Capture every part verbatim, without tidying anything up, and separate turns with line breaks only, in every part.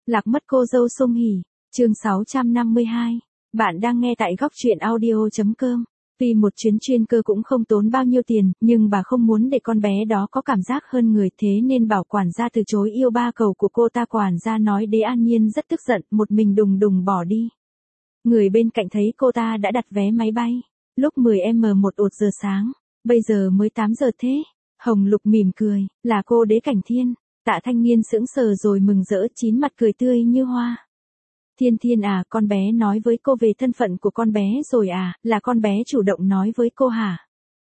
Lạc mất cô dâu Sung Hỉ, chương sáu trăm năm mươi hai. Bạn đang nghe tại góc truyện audio chấm com. Vì một chuyến chuyên cơ cũng không tốn bao nhiêu tiền, nhưng bà không muốn để con bé đó có cảm giác hơn người, thế nên bảo quản gia từ chối yêu ba cầu của cô ta. Quản gia nói Đế An Nhiên rất tức giận, một mình đùng đùng bỏ đi. Người bên cạnh thấy cô ta đã đặt vé máy bay. Lúc mười giờ một giờ sáng, bây giờ mới tám giờ thế. Hồng Lục mỉm cười, là cô Đế Cảnh Thiên. Tạ Thanh Nghiên sững sờ rồi mừng rỡ, chín mặt cười tươi như hoa. Thiên Thiên à, con bé nói với cô về thân phận của con bé rồi à, là con bé chủ động nói với cô hả?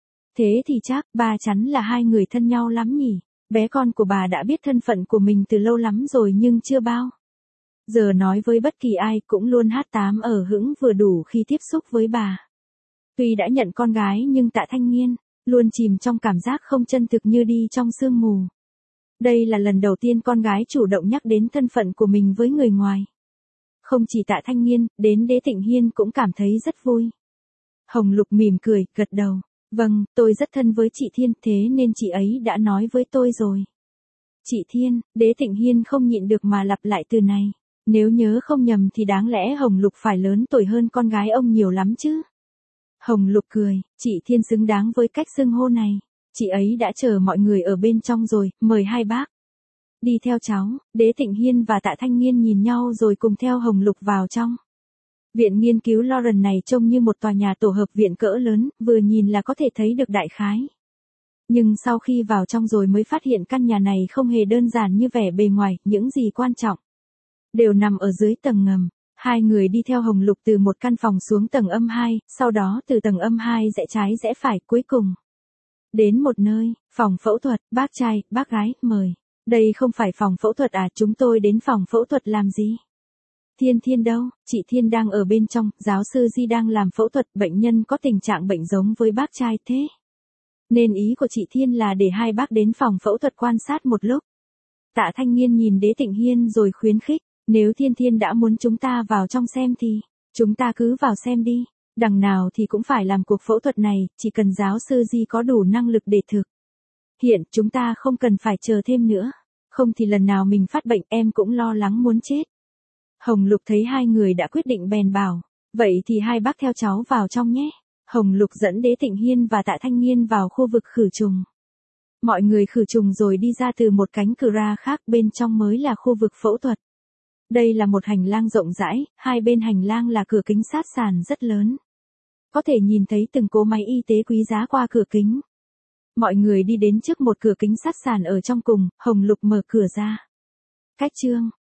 Thế thì chắc, ba chắn là hai người thân nhau lắm nhỉ. Bé con của bà đã biết thân phận của mình từ lâu lắm rồi nhưng chưa bao giờ nói với bất kỳ ai, cũng luôn hát tám ở hững vừa đủ khi tiếp xúc với bà. Tuy đã nhận con gái nhưng Tạ Thanh Nghiên luôn chìm trong cảm giác không chân thực như đi trong sương mù. Đây là lần đầu tiên con gái chủ động nhắc đến thân phận của mình với người ngoài. Không chỉ Tạ Thanh Nghiên, đến Đế Tịnh Hiên cũng cảm thấy rất vui. Hồng Lục mỉm cười, gật đầu. Vâng, tôi rất thân với chị Thiên, thế nên chị ấy đã nói với tôi rồi. Chị Thiên, Đế Tịnh Hiên không nhịn được mà lặp lại từ này. Nếu nhớ không nhầm thì đáng lẽ Hồng Lục phải lớn tuổi hơn con gái ông nhiều lắm chứ. Hồng Lục cười, chị Thiên xứng đáng với cách xưng hô này. Chị ấy đã chờ mọi người ở bên trong rồi, mời hai bác. Đi theo cháu. Đế Tịnh Hiên và Tạ Thanh Nghiên nhìn nhau rồi cùng theo Hồng Lục vào trong. Viện nghiên cứu Lauren này trông như một tòa nhà tổ hợp viện cỡ lớn, vừa nhìn là có thể thấy được đại khái. Nhưng sau khi vào trong rồi mới phát hiện căn nhà này không hề đơn giản như vẻ bề ngoài, những gì quan trọng đều nằm ở dưới tầng ngầm. Hai người đi theo Hồng Lục từ một căn phòng xuống tầng âm hai, sau đó từ tầng âm hai rẽ trái rẽ phải, cuối cùng đến một nơi, phòng phẫu thuật. Bác trai, bác gái, mời. Đây không phải phòng phẫu thuật à, chúng tôi đến phòng phẫu thuật làm gì? Thiên Thiên đâu? Chị Thiên đang ở bên trong, giáo sư Di đang làm phẫu thuật, bệnh nhân có tình trạng bệnh giống với bác trai thế. Nên ý của chị Thiên là để hai bác đến phòng phẫu thuật quan sát một lúc. Tạ Thanh Nghiên nhìn Đế Tịnh Hiên rồi khuyến khích, nếu Thiên Thiên đã muốn chúng ta vào trong xem thì, chúng ta cứ vào xem đi. Đằng nào thì cũng phải làm cuộc phẫu thuật này, chỉ cần giáo sư Di có đủ năng lực để thực hiện, chúng ta không cần phải chờ thêm nữa. Không thì lần nào mình phát bệnh em cũng lo lắng muốn chết. Hồng Lục thấy hai người đã quyết định bèn bảo, vậy thì hai bác theo cháu vào trong nhé. Hồng Lục dẫn Đế Tịnh Hiên và Tạ Thanh Nghiên vào khu vực khử trùng. Mọi người khử trùng rồi đi ra từ một cánh cửa ra khác, bên trong mới là khu vực phẫu thuật. Đây là một hành lang rộng rãi, hai bên hành lang là cửa kính sát sàn rất lớn. Có thể nhìn thấy từng cỗ máy y tế quý giá qua cửa kính. Mọi người đi đến trước một cửa kính sát sàn ở trong cùng, Hồng Lục mở cửa ra. Cách chương,